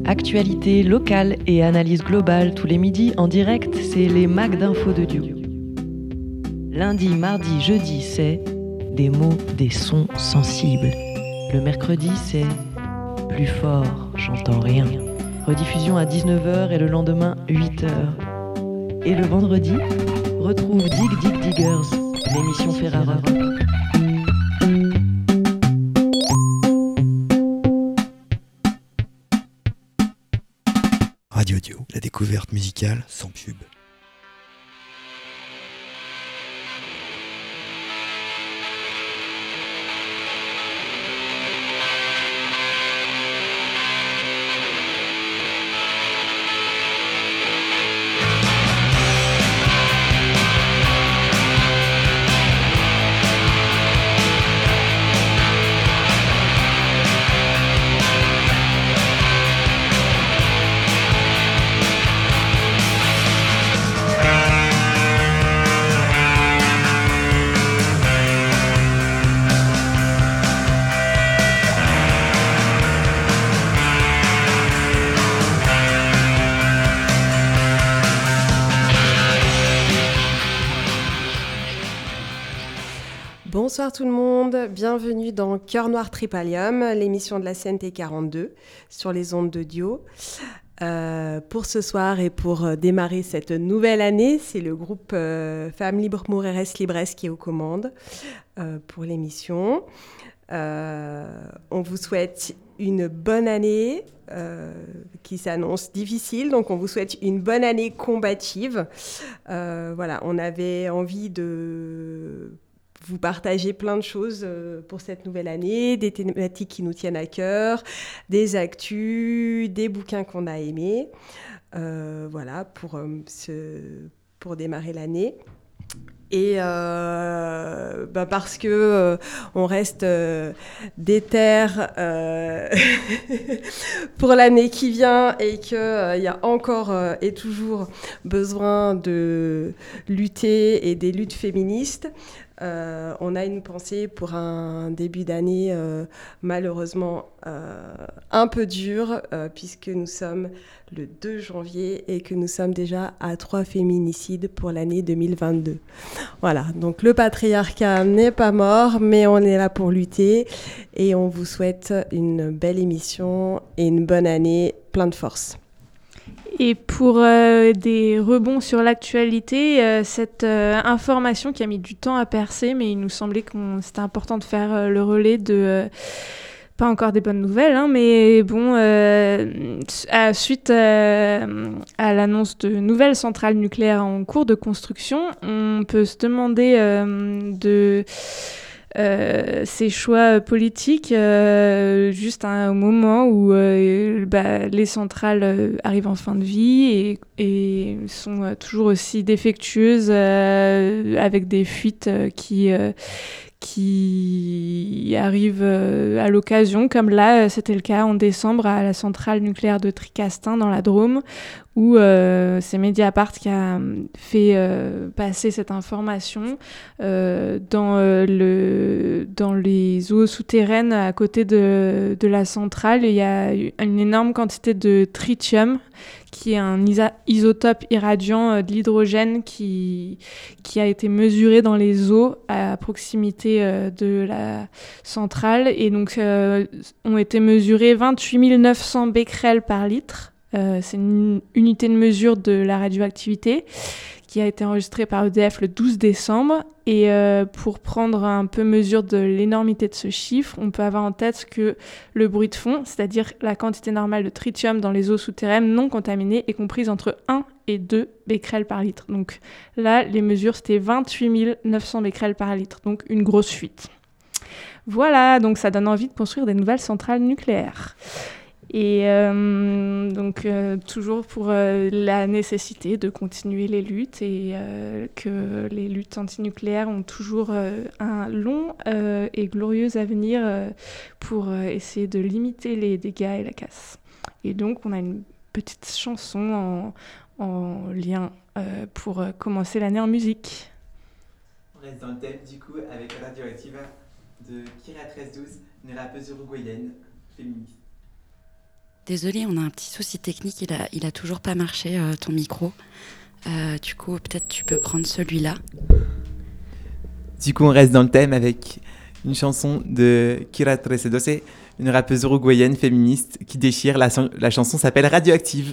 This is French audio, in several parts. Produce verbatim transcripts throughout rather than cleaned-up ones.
Actualité locale et analyse globale tous les midis en direct, c'est les Macs d'infos de Diou. Lundi, mardi, jeudi, c'est des mots, des sons sensibles. Le mercredi, c'est plus fort, j'entends rien. Rediffusion à dix-neuf heures et le lendemain huit heures. Et le vendredi, retrouve Dig Dig Diggers, l'émission Ferrara. Radio Dio, la découverte musicale sans pub. Bonsoir tout le monde, bienvenue dans Cœur Noir Tripalium, l'émission de la C N T quarante-deux sur les ondes de Dio. Euh, pour ce soir et pour démarrer cette nouvelle année, c'est le groupe euh, Femmes Libres Moreres Libres qui est aux commandes euh, pour l'émission. Euh, on vous souhaite une bonne année euh, qui s'annonce difficile, donc on vous souhaite une bonne année combative. Euh, voilà, on avait envie de vous partager plein de choses pour cette nouvelle année, des thématiques qui nous tiennent à cœur, des actus, des bouquins qu'on a aimés, euh, voilà, pour, euh, ce, pour démarrer l'année. Et euh, bah parce que euh, on reste euh, déter euh, pour l'année qui vient et qu'il euh, y a encore euh, et toujours besoin de lutter et des luttes féministes. Euh, on a une pensée pour un début d'année euh, malheureusement euh, un peu dur euh, puisque nous sommes le deux janvier et que nous sommes déjà à trois féminicides pour l'année deux mille vingt-deux. Voilà, donc le patriarcat n'est pas mort, mais on est là pour lutter et on vous souhaite une belle émission et une bonne année, plein de force. Et pour euh, des rebonds sur l'actualité, euh, cette euh, information qui a mis du temps à percer, mais il nous semblait que c'était important de faire euh, le relais de... Euh, pas encore des bonnes nouvelles, hein, mais bon, euh, à, suite euh, à l'annonce de nouvelles centrales nucléaires en cours de construction, on peut se demander euh, de... Euh, ces choix politiques euh, juste à un moment où euh, bah, les centrales euh, arrivent en fin de vie et, et sont euh, toujours aussi défectueuses euh, avec des fuites euh, qui, euh, qui arrivent euh, à l'occasion, comme là c'était le cas en décembre à la centrale nucléaire de Tricastin dans la Drôme, où euh, c'est Mediapart qui a fait euh, passer cette information euh, dans, euh, le, dans les eaux souterraines à côté de, de la centrale. Il y a une énorme quantité de tritium, qui est un isa- isotope irradiant euh, de l'hydrogène qui, qui a été mesuré dans les eaux à proximité euh, de la centrale. Et donc, euh, ont été mesurés vingt-huit mille neuf cents becquerels par litre. Euh, c'est une unité de mesure de la radioactivité qui a été enregistrée par E D F le douze décembre. Et euh, pour prendre un peu mesure de l'énormité de ce chiffre, on peut avoir en tête que le bruit de fond, c'est-à-dire la quantité normale de tritium dans les eaux souterraines non contaminées, est comprise entre un et deux becquerels par litre. Donc là, les mesures, c'était vingt-huit mille neuf cents becquerels par litre, donc une grosse fuite. Voilà, donc ça donne envie de construire des nouvelles centrales nucléaires. Et euh, donc euh, toujours pour euh, la nécessité de continuer les luttes et euh, que les luttes antinucléaires ont toujours euh, un long euh, et glorieux avenir euh, pour euh, essayer de limiter les dégâts et la casse. Et donc on a une petite chanson en, en lien euh, pour euh, commencer l'année en musique. On reste dans le thème du coup avec Radioactive de Kira treize douze, une rappeuse uruguayenne féministe. Désolée, on a un petit souci technique, il a, il a toujours pas marché euh, ton micro. Euh, du coup, peut-être tu peux prendre celui-là. Du coup, on reste dans le thème avec une chanson de Kira treze doce, une rappeuse uruguayenne féministe qui déchire. La, la chanson s'appelle Radioactive.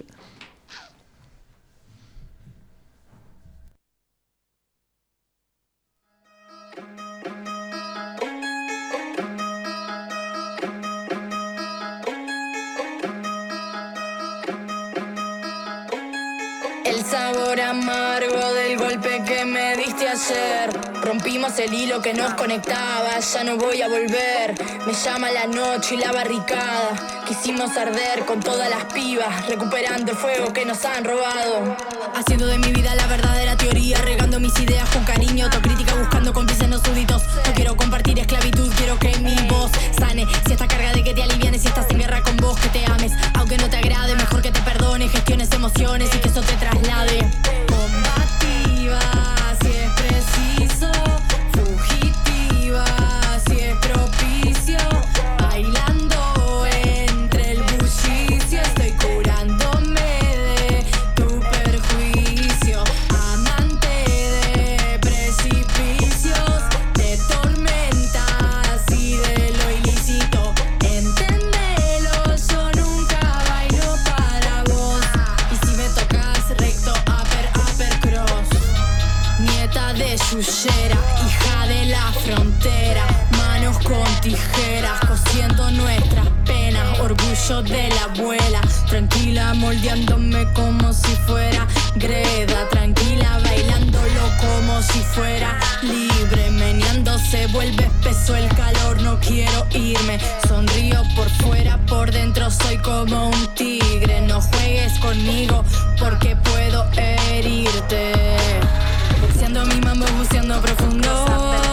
El sabor amargo del golpe que me diste ayer. Rompimos el hilo que nos conectaba, ya no voy a volver. Me llama la noche y la barricada. Quisimos arder con todas las pibas, recuperando el fuego que nos han robado. Haciendo de mi vida la verdadera teoría, regando mis ideas con cariño, autocrítica buscando cómplices no súbditos. No quiero compartir esclavitud, quiero que mi voz sane. Si estás carga de que te alivianes, si estás en guerra con vos, que te ames. Aunque no te agrade, mejor que te perdone, gestiones emociones y que eso te traslade. Combativa, si es preciso, fugitiva, si es propicio, bailando entre el bullicio, estoy curándome de tu perjuicio, amante de precipicios, de tormentas y de lo ilícito. Entendelo, yo nunca bailo para vos, y si me tocas recto, upper, upper cross. Nieta de Yuyera, hija de la frontera, manos con tijeras, cosiendo nuestras penas, orgullo de la abuela, tranquila moldeándome como si fuera Greda, tranquila bailándolo como si fuera libre, meneándose vuelve espeso el calor, no quiero irme, sonrío por fuera, por dentro soy como un tigre, no juegues conmigo porque puedo herirte. Boxeando mi mambo, buceando profundo.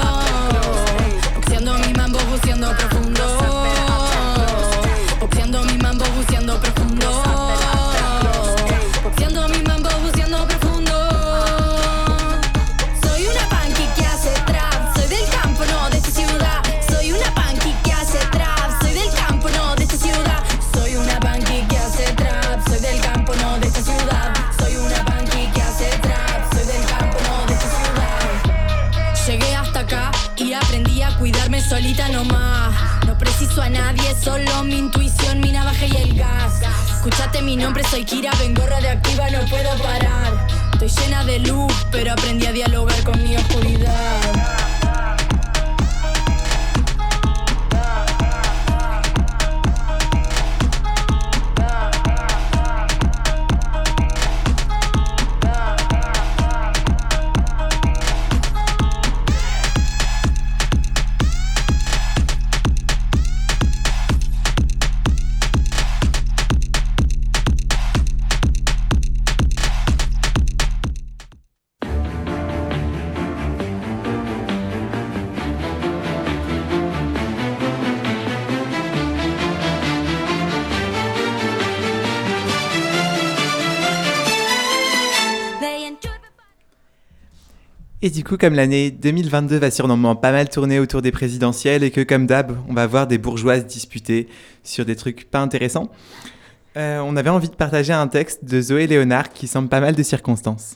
Boxeando mi mambo, buceando profundo. Boxeando mi mambo, buceando profundo. Boxeando mi mambo, buceando profundo. Soy una punky que hace trap. Soy del campo, no de esta ciudad. Soy una punky que hace trap. Soy del campo, no de esta ciudad. Soy una punky que hace trap. Soy del campo, no de esta ciudad. Soy una punky que hace trap. Soy del campo, no de esta ciudad. Llegué hasta acá y aprendí a cuidarme solita nomás. No preciso a nadie, solo mi intuición, mi navaja y el gas. Escuchate mi nombre, soy Kira, vengo radioactiva, no puedo parar. Estoy llena de luz, pero aprendí a dialogar con mi oscuridad. Et du coup, comme l'année deux mille vingt-deux va sûrement pas mal tourner autour des présidentielles et que comme d'hab, on va voir des bourgeoises disputer sur des trucs pas intéressants, euh, on avait envie de partager un texte de Zoé Léonard qui semble pas mal de circonstances.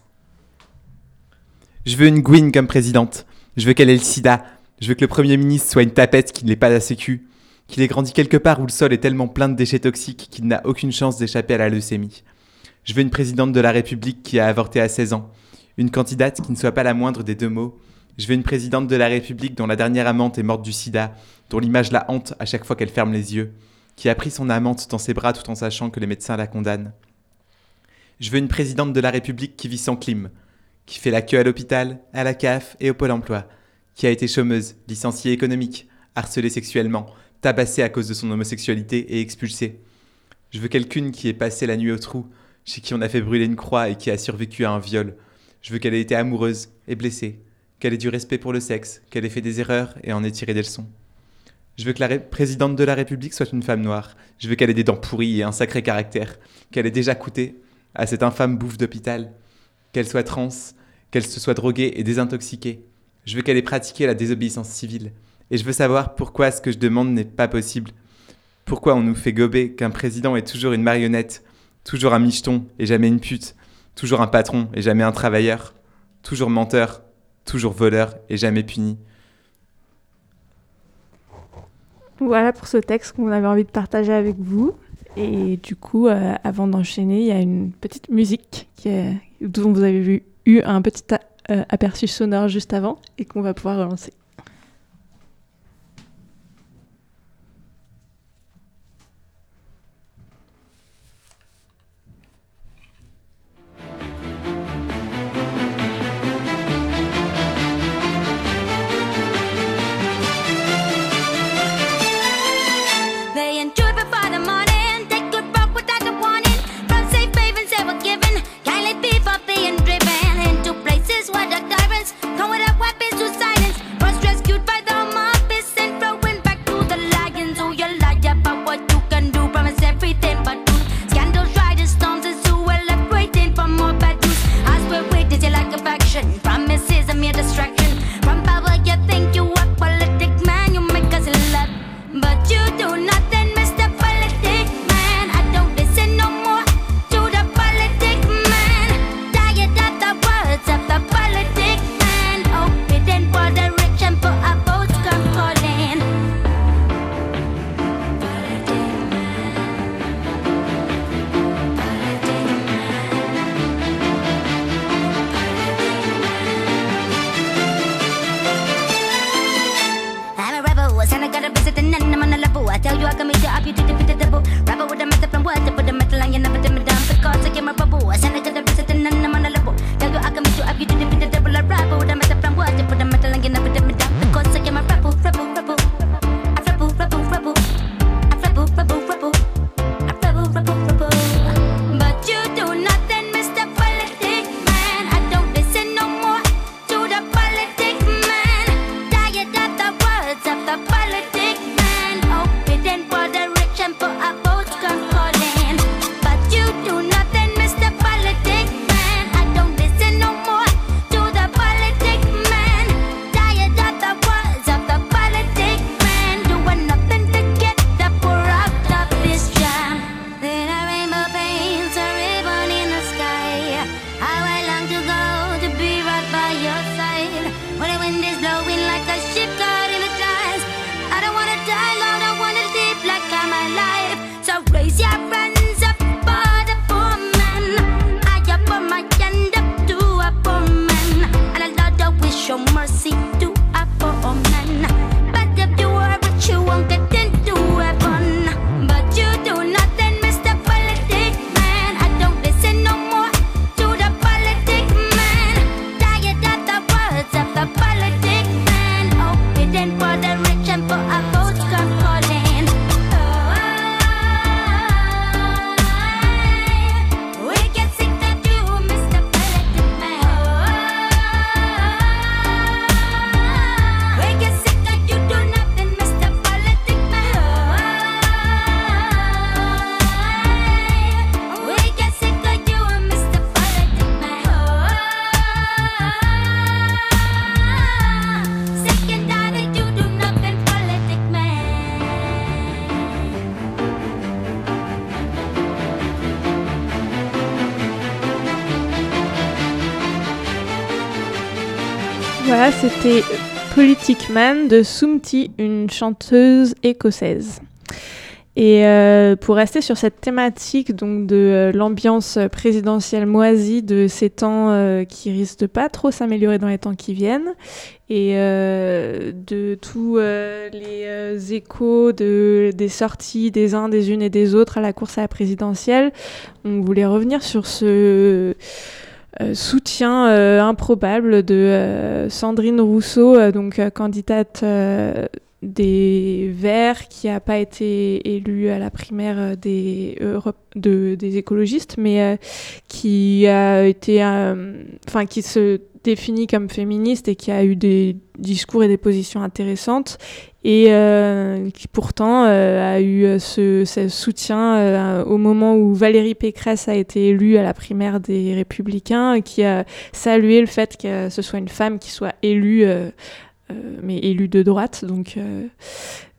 Je veux une Gwyn comme présidente. Je veux qu'elle ait le sida. Je veux que le Premier ministre soit une tapette qui ne l'ait pas la sécu. Qu'il ait grandi quelque part où le sol est tellement plein de déchets toxiques qu'il n'a aucune chance d'échapper à la leucémie. Je veux une présidente de la République qui a avorté à seize ans. Une candidate qui ne soit pas la moindre des deux mots. Je veux une présidente de la République dont la dernière amante est morte du sida, dont l'image la hante à chaque fois qu'elle ferme les yeux, qui a pris son amante dans ses bras tout en sachant que les médecins la condamnent. Je veux une présidente de la République qui vit sans clim, qui fait la queue à l'hôpital, à la C A F et au Pôle emploi, qui a été chômeuse, licenciée économique, harcelée sexuellement, tabassée à cause de son homosexualité et expulsée. Je veux quelqu'une qui ait passé la nuit au trou, chez qui on a fait brûler une croix et qui a survécu à un viol. Je veux qu'elle ait été amoureuse et blessée, qu'elle ait du respect pour le sexe, qu'elle ait fait des erreurs et en ait tiré des leçons. Je veux que la ré- présidente de la République soit une femme noire. Je veux qu'elle ait des dents pourries et un sacré caractère, qu'elle ait déjà coûté à cette infâme bouffe d'hôpital, qu'elle soit trans, qu'elle se soit droguée et désintoxiquée. Je veux qu'elle ait pratiqué la désobéissance civile. Et je veux savoir pourquoi ce que je demande n'est pas possible. Pourquoi on nous fait gober qu'un président est toujours une marionnette, toujours un micheton et jamais une pute, toujours un patron et jamais un travailleur, toujours menteur, toujours voleur et jamais puni. Voilà pour ce texte qu'on avait envie de partager avec vous. Et du coup, euh, avant d'enchaîner, il y a une petite musique qui est, dont vous avez vu, eu un petit a- euh, aperçu sonore juste avant et qu'on va pouvoir relancer. They enjoy before the morning, take good walk without a warning. From safe havens they were given, kindly people being driven into places where the tyrants come without weapons to silence. Was rescued by the mob, is sent throwing back to the lions. Who you lie about what you can do, promise everything but truth. Scandals, riders, storms, and who are left waiting for more bad news. I swear wait till you like a faction, promises a mere distraction. From power you think you are politic man, you make us laugh, but you do nothing, Mister Politic Man. I don't listen no more to the politic man. Tired of the words of the politic man. Oh, hidden for direction for our votes come calling. I'm a rebel, and I gotta visit and I'm on a level. I tell you I can make you up, you did defeat the devil. Rebel with a method from what? To put the metal on you, never dim it down. Because I came a rebel, and I gotta visit and I'm on a level. Tell you I can make you up, you did defeat the devil. I rebel with a method from what? To put the metal on you, never dim it down. Because I came a rebel, rebel, rebel. I rebel, rebel, rebel. I rebel, rebel, rebel. I rebel, rebel, rebel. But you do nothing, Mister Politic Man. I don't listen no more to the politic man. Tired of the words of the politic man. Oh, hidden for direction for our votes come calling. But you do nothing, Mister Politic Man. I don't listen no more to the politic man. Tired of the words of the politic man. Doing nothing to get the poor out of this jam. Then a rainbow paints a ribbon in the sky. How I long to go to be right by your side. When the wind is blowing like a ship caught in the tides. I don't wanna die, Lord, I wanna live like I'm alive. So raise your hands up for the poor man. I offer my hand up to a poor man. And a Lord, I will show mercy to a poor man. But if you are rich, you won't get into heaven. But you do nothing, Mister Politic Man. I don't listen no more to the politic man. Tired of the words of the politic man. Oh, hidden for the rich and for our votes come calling. Oh, we get sick of you, Mister Politic Man. We get sick of you, do nothing, Mister Politic Man. We get sick of you, Mister Politic Man. Sick and tired of you, do nothing, Politic Man. Voilà, c'était Politic Man de Soomti, une chanteuse écossaise. Et euh, pour rester sur cette thématique donc de euh, l'ambiance présidentielle moisie de ces temps euh, qui risquent de pas trop s'améliorer dans les temps qui viennent, et euh, de tous euh, les euh, échos de, des sorties des uns, des unes et des autres à la course à la présidentielle, on voulait revenir sur ce Euh, soutien euh, improbable de euh, Sandrine Rousseau, euh, donc euh, candidate euh, des Verts, qui n'a pas été élue à la primaire des, Europe, de, des écologistes, mais euh, qui a été, enfin euh, qui se définit comme féministe et qui a eu des discours et des positions intéressantes, et euh, qui pourtant euh, a eu ce, ce soutien euh, au moment où Valérie Pécresse a été élue à la primaire des Républicains, qui a salué le fait que ce soit une femme qui soit élue, euh, euh, mais élue de droite. Donc, euh,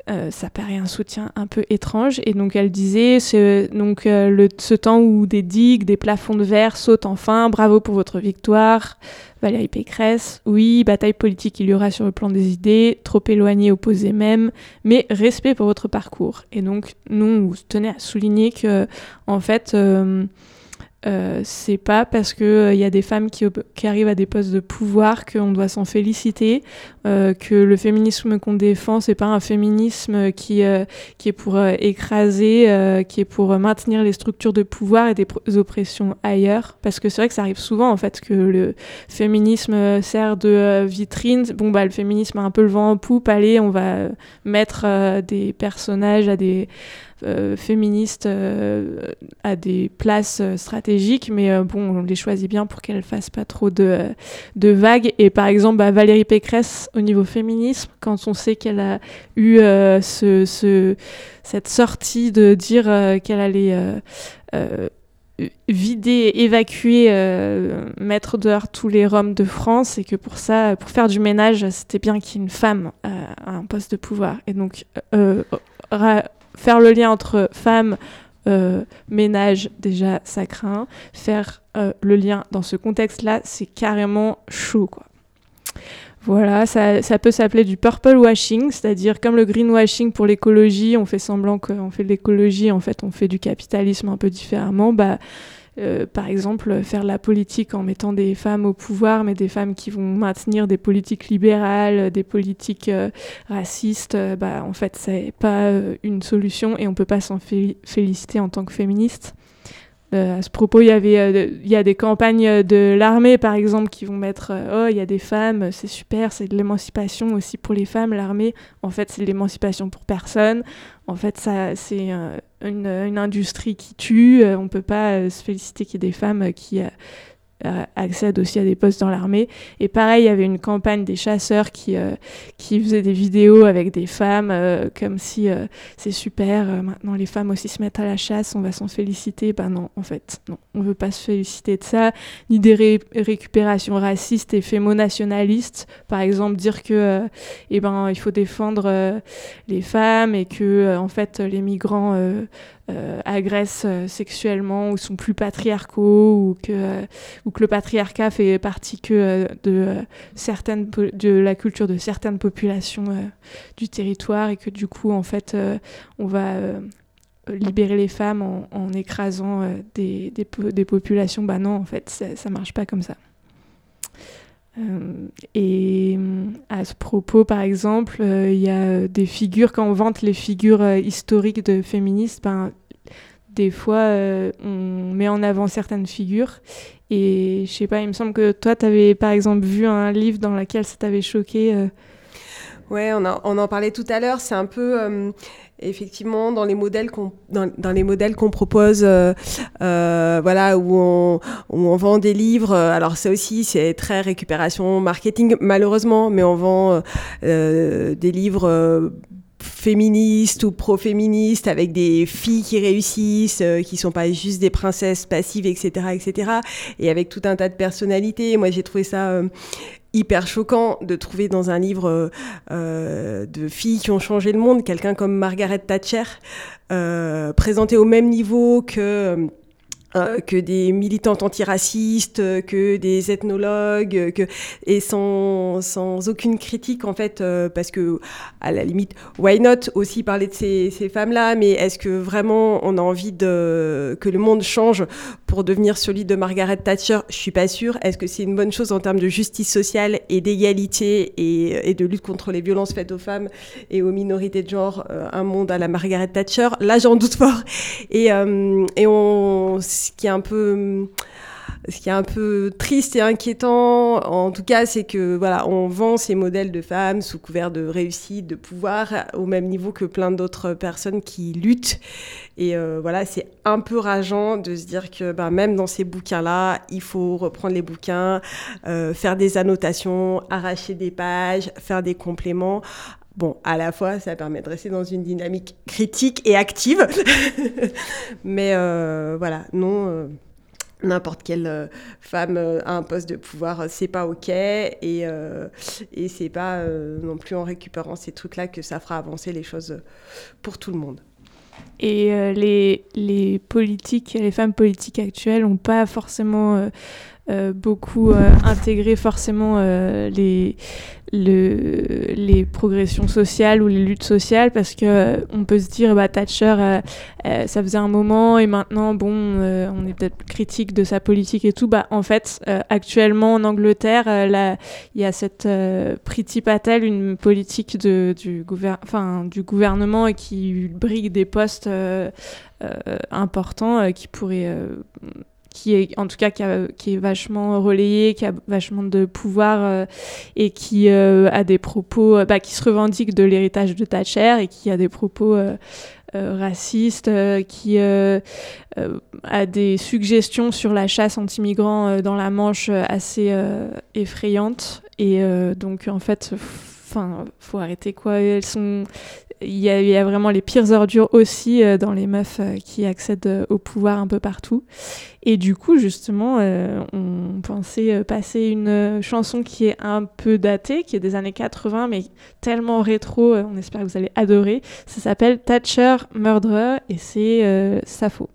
euh, ça paraît un soutien un peu étrange. Et donc elle disait, ce, donc, euh, le, ce temps où des digues, des plafonds de verre sautent enfin, bravo pour votre victoire, Valérie Pécresse. Oui, bataille politique il y aura sur le plan des idées, trop éloignées, opposées même, mais respect pour votre parcours. Et donc nous, on tenait à souligner que, en fait, euh, Euh, c'est pas parce qu'il euh, y a des femmes qui, qui arrivent à des postes de pouvoir qu'on doit s'en féliciter, euh, que le féminisme qu'on défend, c'est pas un féminisme qui, euh, qui est pour euh, écraser, euh, qui est pour maintenir les structures de pouvoir et des, pr- des oppressions ailleurs. Parce que c'est vrai que ça arrive souvent, en fait, que le féminisme sert de euh, vitrine. Bon, bah, le féminisme a un peu le vent en poupe, allez, on va mettre euh, des personnages à des... Euh, féministes euh, à des places euh, stratégiques, mais euh, bon, on les choisit bien pour qu'elles fassent pas trop de, euh, de vagues. Et par exemple, bah, Valérie Pécresse, au niveau féminisme, quand on sait qu'elle a eu euh, ce, ce, cette sortie de dire euh, qu'elle allait euh, euh, vider, évacuer, euh, mettre dehors tous les Roms de France, et que pour ça, pour faire du ménage, c'était bien qu'il y ait une femme euh, à un poste de pouvoir. Et donc, euh, ra- faire le lien entre femmes, euh, ménage, déjà, ça craint. Faire euh, le lien dans ce contexte-là, c'est carrément chaud, quoi. Voilà, ça, ça peut s'appeler du purple washing, c'est-à-dire comme le greenwashing pour l'écologie, on fait semblant qu'on fait de l'écologie, en fait, on fait du capitalisme un peu différemment. Bah, Euh, par exemple, faire de la politique en mettant des femmes au pouvoir, mais des femmes qui vont maintenir des politiques libérales, des politiques euh, racistes, euh, bah, en fait, c'est pas euh, une solution et on peut pas s'en fé- féliciter en tant que féministe. Euh, à ce propos, il y avait, euh, il y a des campagnes de l'armée, par exemple, qui vont mettre euh, « Oh, il y a des femmes, c'est super, c'est de l'émancipation aussi pour les femmes, l'armée. » En fait, c'est de l'émancipation pour personne. En fait, ça, c'est euh, une, une industrie qui tue. Euh, on ne peut pas euh, se féliciter qu'il y ait des femmes qui euh, euh, accèdent aussi à des postes dans l'armée. Et pareil, il y avait une campagne des chasseurs qui, euh, qui faisaient des vidéos avec des femmes, euh, comme si euh, c'est super, euh, maintenant les femmes aussi se mettent à la chasse, on va s'en féliciter. Ben non, en fait, non, on ne veut pas se féliciter de ça, ni des ré- récupérations racistes et fémonationalistes. Par exemple, dire que euh, eh ben, il faut défendre euh, les femmes et que euh, en fait, les migrants euh, euh, agressent euh, sexuellement ou sont plus patriarcaux, ou que, euh, ou que le patriarcat fait partie que euh, de, euh, certaines po- de la culture de certaines populations euh, du territoire, et que du coup, en fait, euh, on va euh, libérer les femmes en, en écrasant euh, des, des, po- des populations. Bah non, en fait, ça, ça marche pas comme ça. Euh, et à ce propos, par exemple, il euh, y a des figures, quand on vante les figures euh, historiques de féministes, ben, des fois, euh, on met en avant certaines figures. Et je sais pas, il me semble que toi, tu avais par exemple vu un livre dans lequel ça t'avait choqué. Euh... Ouais, on, a, on en parlait tout à l'heure. C'est un peu... Euh... Effectivement, dans les modèles qu'on dans, dans les modèles qu'on propose, euh, euh, voilà, où on où on vend des livres. Alors ça aussi, c'est très récupération marketing, malheureusement, mais on vend euh, des livres euh, féministes ou pro-féministes avec des filles qui réussissent, euh, qui sont pas juste des princesses passives, et cetera, et cetera. Et avec tout un tas de personnalités. Moi, j'ai trouvé ça euh, hyper choquant de trouver dans un livre euh, de filles qui ont changé le monde, quelqu'un comme Margaret Thatcher, euh, présenté au même niveau que... Euh, que des militantes antiracistes, que des ethnologues, que, et sans, sans aucune critique, en fait, euh, parce que, à la limite, why not aussi parler de ces, ces femmes-là, mais est-ce que vraiment on a envie de, que le monde change pour devenir celui de Margaret Thatcher? Je suis pas sûre. Est-ce que c'est une bonne chose en termes de justice sociale et d'égalité et, et de lutte contre les violences faites aux femmes et aux minorités de genre, euh, un monde à la Margaret Thatcher? Là, j'en doute fort. Et, euh, et on... Ce qui est un peu, ce qui est un peu triste et inquiétant, en tout cas, c'est que voilà, on vend ces modèles de femmes sous couvert de réussite, de pouvoir, au même niveau que plein d'autres personnes qui luttent. Et euh, voilà, c'est un peu rageant de se dire que ben, même dans ces bouquins-là, il faut reprendre les bouquins, euh, faire des annotations, arracher des pages, faire des compléments. Bon, à la fois, ça permet de rester dans une dynamique critique et active. Mais euh, voilà, non, euh, n'importe quelle euh, femme euh, a un poste de pouvoir, euh, c'est pas ok, et, euh, et c'est pas euh, non plus en récupérant ces trucs-là que ça fera avancer les choses pour tout le monde. Et euh, les, les politiques, les femmes politiques actuelles n'ont pas forcément euh, euh, beaucoup euh, intégré forcément euh, les, le, les progressions sociales ou les luttes sociales, parce que euh, on peut se dire bah Thatcher euh, euh, ça faisait un moment et maintenant bon euh, on est peut-être critique de sa politique et tout. Bah en fait euh, actuellement en Angleterre euh, là il y a cette euh, Priti Patel, une politique de du gouver- enfin du gouvernement qui brigue des postes euh, euh, importants euh, qui pourraient euh, qui est en tout cas qui, a, qui est vachement relayé, qui a vachement de pouvoir euh, et qui euh, a des propos, euh, bah, qui se revendique de l'héritage de Thatcher et qui a des propos euh, euh, racistes, euh, qui euh, euh, a des suggestions sur la chasse anti-migrants euh, dans la Manche euh, assez euh, effrayantes. Et euh, donc en fait, enfin, faut arrêter quoi. Elles sont Il y, a, il y a vraiment les pires ordures aussi euh, dans les meufs euh, qui accèdent euh, au pouvoir un peu partout. Et du coup, justement, euh, on pensait euh, passer une euh, chanson qui est un peu datée, qui est des années quatre-vingts, mais tellement rétro, euh, on espère que vous allez adorer. Ça s'appelle Thatcher Murderer et c'est euh, Sappho.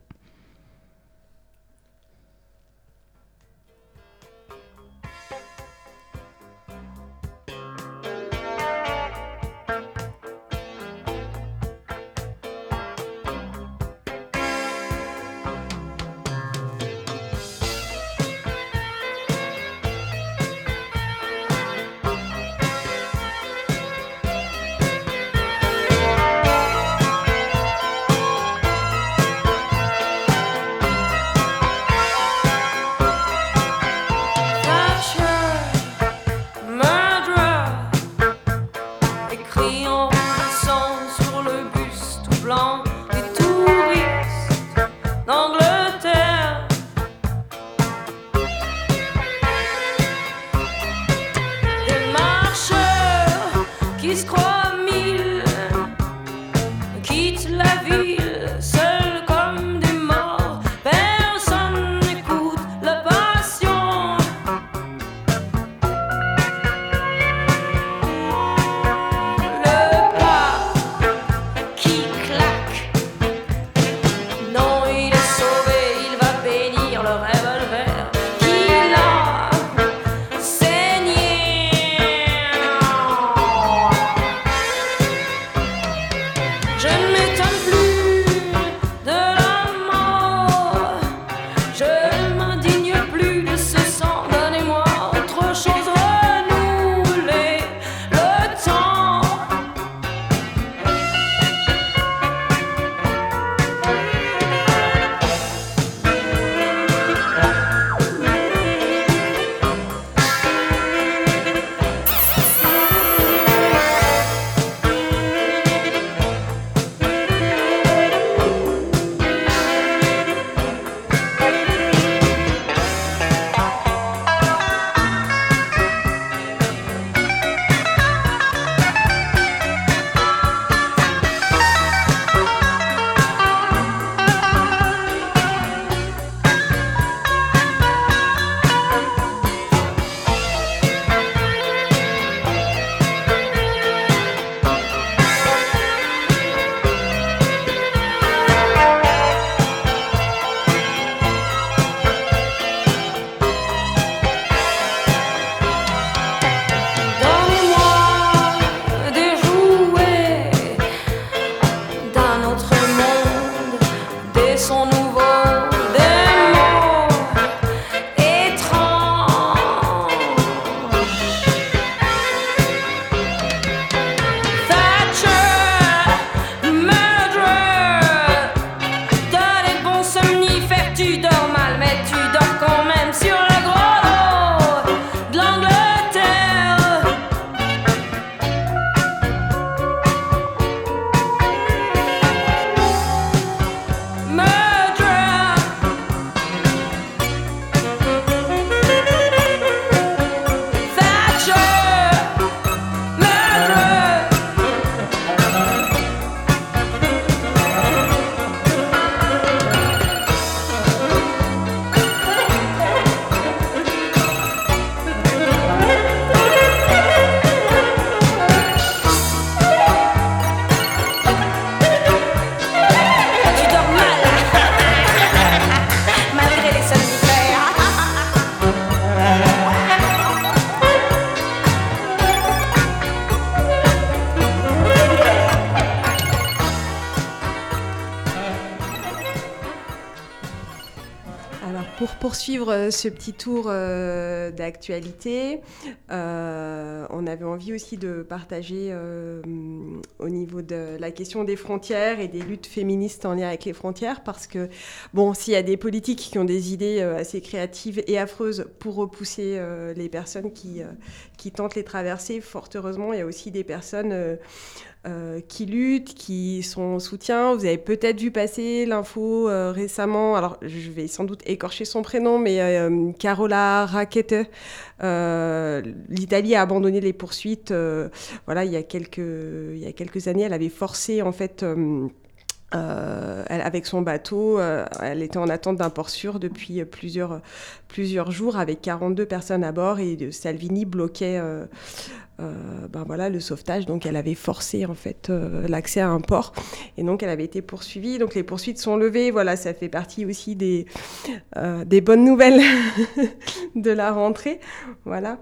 Alors pour poursuivre ce petit tour euh, d'actualité, euh, on avait envie aussi de partager euh, au niveau de la question des frontières et des luttes féministes en lien avec les frontières, parce que bon, s'il y a des politiques qui ont des idées euh, assez créatives et affreuses pour repousser euh, les personnes qui, euh, qui tentent les traversées, fort heureusement, il y a aussi des personnes euh, Euh, qui luttent, qui sont en soutien. Vous avez peut-être vu passer l'info euh, récemment, alors je vais sans doute écorcher son prénom, mais euh, Carola Rackete, euh, l'Italie a abandonné les poursuites. Euh, voilà, il y a quelques, il y a quelques années, elle avait forcé en fait... Euh, Euh, elle, avec son bateau, euh, elle était en attente d'un port sûr depuis plusieurs, plusieurs jours avec quarante-deux personnes à bord et Salvini bloquait euh, euh, ben voilà, le sauvetage. Donc elle avait forcé en fait, euh, l'accès à un port et donc elle avait été poursuivie. Donc les poursuites sont levées. Voilà, ça fait partie aussi des, euh, des bonnes nouvelles de la rentrée. Voilà.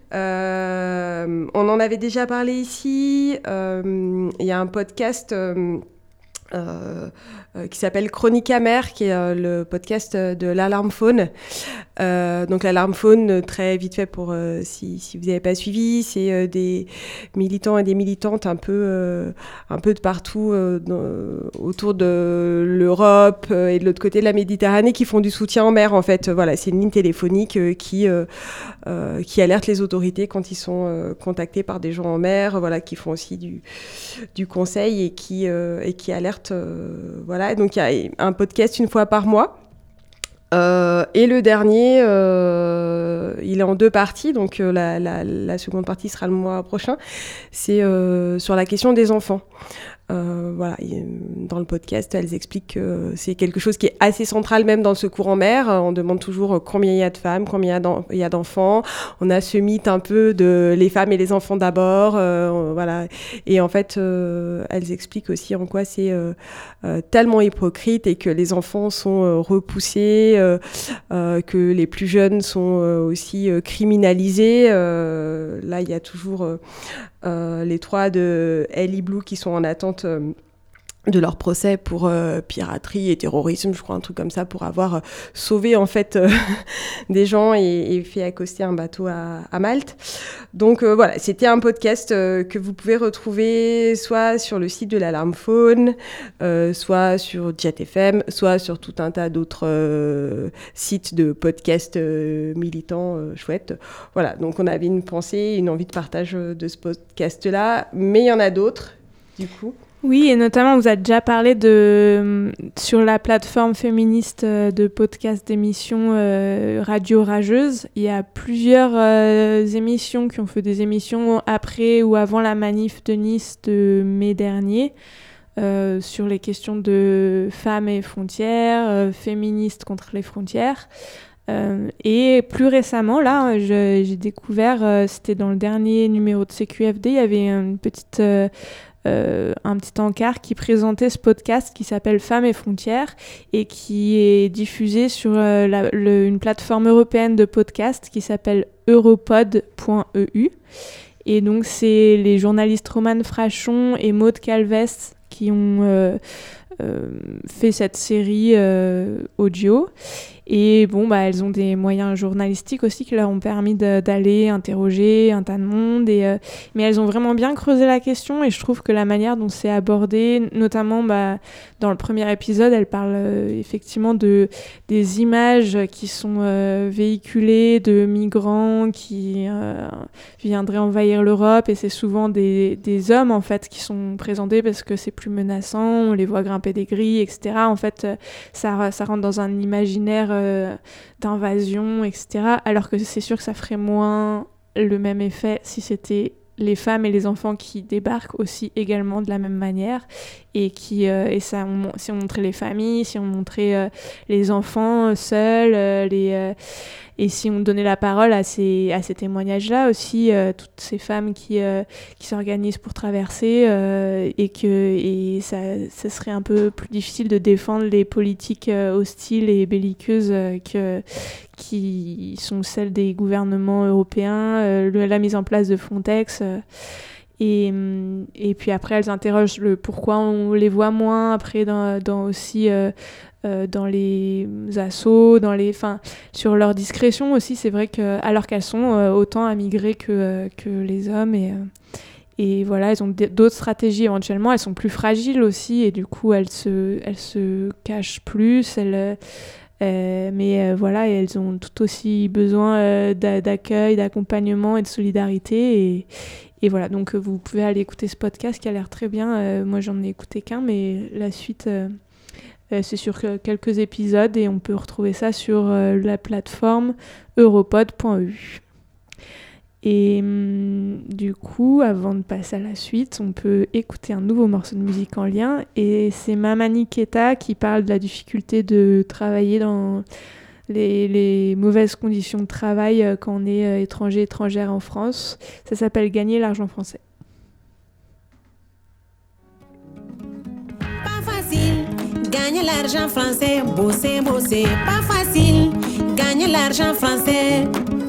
Euh, on en avait déjà parlé ici. Euh, il y a un podcast... Euh, Euh, euh, qui s'appelle Chronique amère, qui est euh, le podcast de l'Alarme Faune. Euh, donc l'Alarme Faune, très vite fait pour euh, si, si vous n'avez pas suivi, c'est euh, des militants et des militantes un peu, euh, un peu de partout euh, dans, autour de l'Europe euh, et de l'autre côté de la Méditerranée qui font du soutien en mer en fait. Voilà, c'est une ligne téléphonique euh, qui, euh, euh, qui alerte les autorités quand ils sont euh, contactés par des gens en mer, voilà, qui font aussi du, du conseil et qui, euh, et qui alertent. Euh, voilà, donc il y a un podcast une fois par mois. Euh, et le dernier, euh, il est en deux parties, donc euh, la, la, la seconde partie sera le mois prochain. C'est euh, sur la question des enfants. Euh, voilà, dans le podcast, elles expliquent que c'est quelque chose qui est assez central même dans le secours en mer. On demande toujours combien il y a de femmes, combien il y a d'enfants. On a ce mythe un peu de les femmes et les enfants d'abord, euh, voilà. Et en fait, euh, elles expliquent aussi en quoi c'est euh, euh, tellement hypocrite et que les enfants sont euh, repoussés, euh, euh, que les plus jeunes sont euh, aussi euh, criminalisés. Euh, là, il y a toujours euh, euh, les trois de Ellie Blue qui sont en attente euh, de leur procès pour euh, piraterie et terrorisme, je crois, un truc comme ça, pour avoir euh, sauvé en fait euh, des gens et, et fait accoster un bateau à, à Malte. Donc euh, voilà, c'était un podcast euh, que vous pouvez retrouver soit sur le site de l'Alarme Faune, euh, soit sur Jet F M, soit sur tout un tas d'autres euh, sites de podcasts euh, militants euh, chouettes. Voilà, donc on avait une pensée, une envie de partage de ce podcast-là, mais il y en a d'autres, du coup. Oui, et notamment, vous avez déjà parlé de, sur la plateforme féministe de podcast d'émissions euh, Radio Rageuse. Il y a plusieurs euh, émissions qui ont fait des émissions après ou avant la manif de Nice de mai dernier euh, sur les questions de femmes et frontières, euh, féministes contre les frontières. Euh, et plus récemment, là, je, j'ai découvert, euh, c'était dans le dernier numéro de C Q F D, il y avait une petite... Euh, Euh, un petit encart qui présentait ce podcast qui s'appelle Femmes et Frontières et qui est diffusé sur euh, la, le, une plateforme européenne de podcast qui s'appelle europod point e u. Et donc, c'est les journalistes Romane Frachon et Maud Calves qui ont euh, euh, fait cette série euh, audio. Et bon, bah, elles ont des moyens journalistiques aussi qui leur ont permis de, d'aller interroger un tas de monde. Et, euh, mais elles ont vraiment bien creusé la question et je trouve que la manière dont c'est abordé, notamment bah, dans le premier épisode, elles parlent euh, effectivement de, des images qui sont euh, véhiculées de migrants qui euh, viendraient envahir l'Europe et c'est souvent des, des hommes en fait qui sont présentés parce que c'est plus menaçant, on les voit grimper des grilles, et cetera. En fait, ça, ça rentre dans un imaginaire Euh, d'invasion, et cetera. Alors que c'est sûr que ça ferait moins le même effet si c'était les femmes et les enfants qui débarquent aussi également de la même manière et qui euh, et ça on, si on montrait les familles, si on montrait euh, les enfants seuls, euh, les euh, et si on donnait la parole à ces à ces témoignages-là aussi, euh, toutes ces femmes qui euh, qui s'organisent pour traverser euh, et que et ça ça serait un peu plus difficile de défendre les politiques euh, hostiles et belliqueuses euh, que qui sont celles des gouvernements européens, euh, le, la mise en place de Frontex. Euh, et, et puis après, elles interrogent le pourquoi on les voit moins, après dans, dans aussi euh, euh, dans les assos, dans les, enfin, sur leur discrétion aussi. C'est vrai que, alors qu'elles sont euh, autant immigrées que, euh, que les hommes et, euh, et voilà, elles ont d- d'autres stratégies éventuellement. Elles sont plus fragiles aussi et du coup, elles se, elles se cachent plus. Elles, euh, mais euh, voilà, et elles ont tout aussi besoin euh, d'a- d'accueil, d'accompagnement et de solidarité. Et, et voilà, donc euh, vous pouvez aller écouter ce podcast qui a l'air très bien. Euh, moi, j'en ai écouté qu'un, mais la suite, euh, euh, c'est sur que- quelques épisodes et on peut retrouver ça sur euh, la plateforme europod point e u. Et hum, du coup, avant de passer à la suite, on peut écouter un nouveau morceau de musique en lien. Et c'est Mamani Keita qui parle de la difficulté de travailler dans les, les mauvaises conditions de travail euh, quand on est euh, étranger, étrangère en France. Ça s'appelle Gagner l'argent français. Pas facile, gagner l'argent français, bosser, bosser. Pas facile, gagner l'argent français.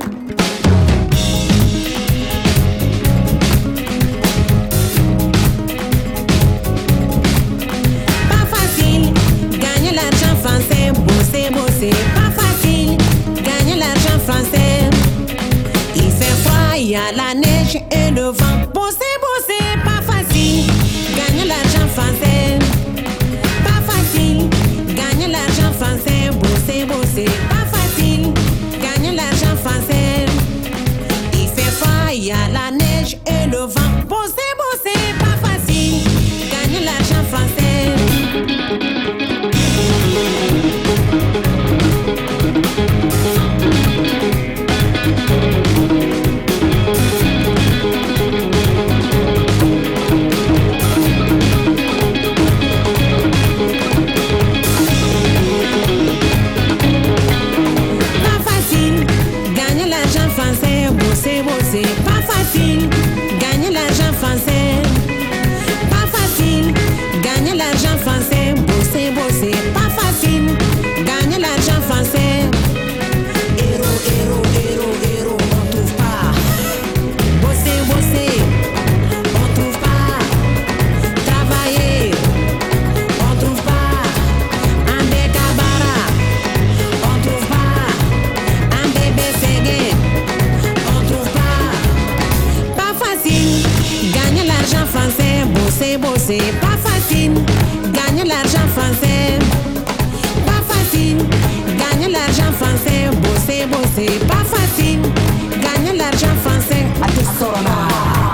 Pas facile, gagner l'argent français, bosser, bosser. Pas facile, gagner l'argent français. Il fait froid, il y a la neige et le vent. Bosser, bosser, pas facile, gagner l'argent français. Pas facile, gagner l'argent français, bosser, bosser. Pas facile, gagner l'argent français. Il fait froid, il y a la neige et le vent. Bosser, bosser, pas facile, gagner l'argent français. Pas facile, gagner l'argent français, bosser, bosser. Pas facile, gagner l'argent français. Pas facile, gagner l'argent français, bosser, bosser. Pas facile, gagner l'argent français. Héros, héros, héros, héros, on trouve pas. Bosser, bosser, on trouve pas. Travailler, on trouve pas. Un bécabara, on trouve pas. Un bébé ségué, on trouve pas. Pas facile, gagner l'argent français, bosser, bosser. Pas facile, gagner l'argent français. Pas facile, gagner l'argent français, bosser, bosser. Pas facile, gagner l'argent français. Atesora.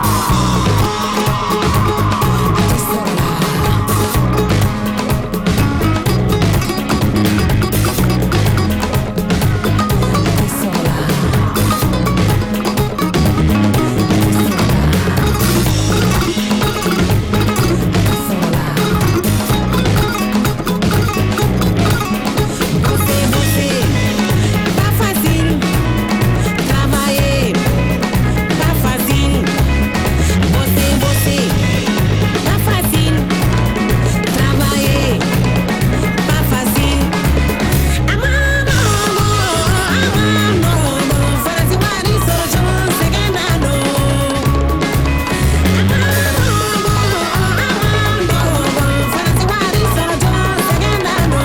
Bosser, bosser, pas facile. Travailler, pas facile. Bosser, bosser, pas facile. Travailler, pas facile. Amano, amano, faz mari soro se ganado. Amano, amano, faz mari soro se ganado.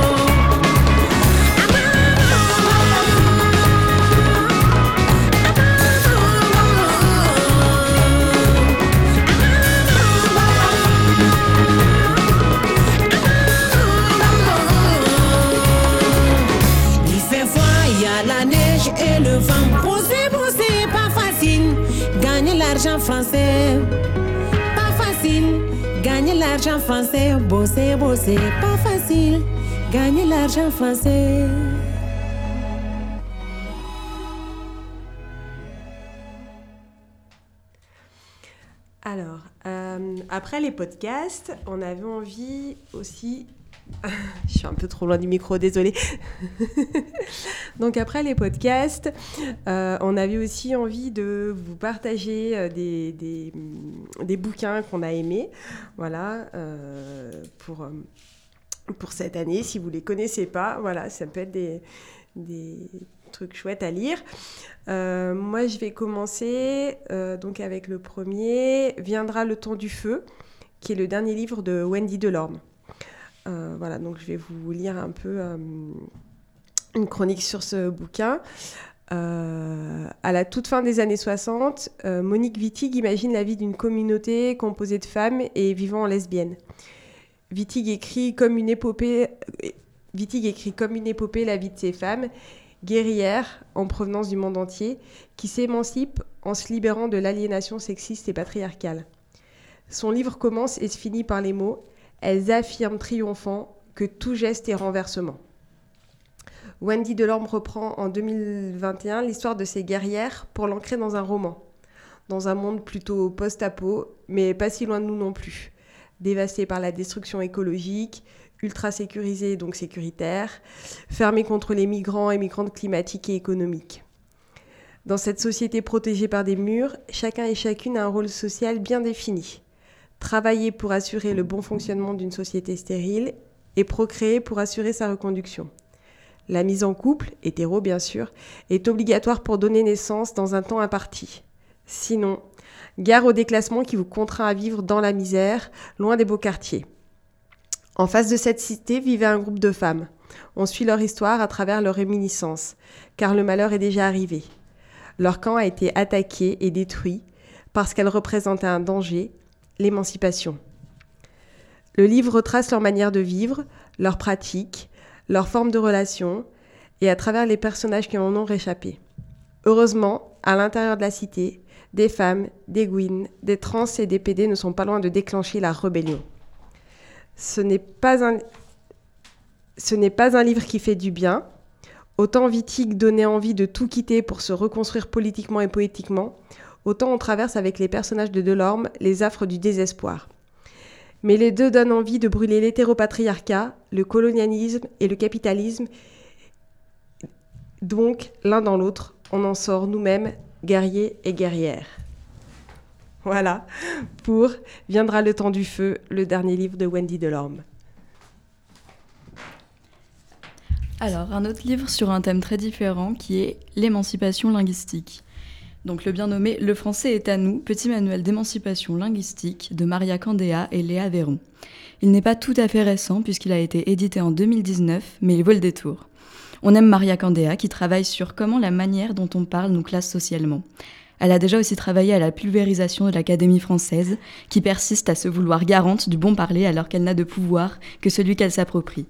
Il fait froid, il y a la neige et le vent. Bosser, bosser, pas facile. Gagner l'argent français. Pas facile. Gagner l'argent français. Bosser, bosser, pas facile. Gagner l'argent français. Alors, euh, après les podcasts, on avait envie aussi... Je suis un peu trop loin du micro, désolée. Donc après les podcasts, euh, on avait aussi envie de vous partager euh, des, des, des bouquins qu'on a aimés, voilà, euh, pour, euh, pour cette année. Si vous ne les connaissez pas, voilà, ça peut être des, des trucs chouettes à lire. Euh, moi, je vais commencer euh, donc avec le premier, Viendra le temps du feu, qui est le dernier livre de Wendy Delorme. Euh, voilà, donc je vais vous lire un peu euh, une chronique sur ce bouquin. Euh, à la toute fin des années soixante, euh, Monique Wittig imagine la vie d'une communauté composée de femmes et vivant en lesbienne. Wittig écrit comme une épopée, Wittig écrit comme une épopée la vie de ces femmes, guerrières en provenance du monde entier, qui s'émancipent en se libérant de l'aliénation sexiste et patriarcale. Son livre commence et se finit par les mots « Elles affirment triomphant que tout geste est renversement ». Wendy Delorme reprend en deux mille vingt et un l'histoire de ces guerrières pour l'ancrer dans un roman, dans un monde plutôt post-apo, mais pas si loin de nous non plus, dévasté par la destruction écologique, ultra sécurisé donc sécuritaire, fermé contre les migrants et migrantes climatiques et économiques. Dans cette société protégée par des murs, chacun et chacune a un rôle social bien défini. Travailler pour assurer le bon fonctionnement d'une société stérile et procréer pour assurer sa reconduction. La mise en couple, hétéro bien sûr, est obligatoire pour donner naissance dans un temps imparti. Sinon, gare au déclassement qui vous contraint à vivre dans la misère, loin des beaux quartiers. En face de cette cité vivait un groupe de femmes. On suit leur histoire à travers leurs réminiscences, car le malheur est déjà arrivé. Leur camp a été attaqué et détruit parce qu'elle représentait un danger, l'émancipation. Le livre retrace leur manière de vivre, leurs pratiques, leurs formes de relations, et à travers les personnages qui en ont réchappé. Heureusement, à l'intérieur de la cité, des femmes, des gouines, des trans et des pédés ne sont pas loin de déclencher la rébellion. Ce n'est pas un, ce n'est pas un livre qui fait du bien. Autant Wittig donnait envie de tout quitter pour se reconstruire politiquement et poétiquement, autant on traverse avec les personnages de Delorme les affres du désespoir. Mais les deux donnent envie de brûler l'hétéropatriarcat, le colonialisme et le capitalisme. Donc, l'un dans l'autre, on en sort nous-mêmes, guerriers et guerrières. Voilà, pour Viendra le temps du feu, le dernier livre de Wendy Delorme. Alors, un autre livre sur un thème très différent qui est l'émancipation linguistique. Donc le bien nommé « Le français est à nous, petit manuel d'émancipation linguistique » de Maria Candéa et Léa Véron. Il n'est pas tout à fait récent puisqu'il a été édité en deux mille dix-neuf, mais il vaut le détour. On aime Maria Candéa qui travaille sur comment la manière dont on parle nous classe socialement. Elle a déjà aussi travaillé à la pulvérisation de l'Académie française, qui persiste à se vouloir garante du bon parler alors qu'elle n'a de pouvoir que celui qu'elle s'approprie.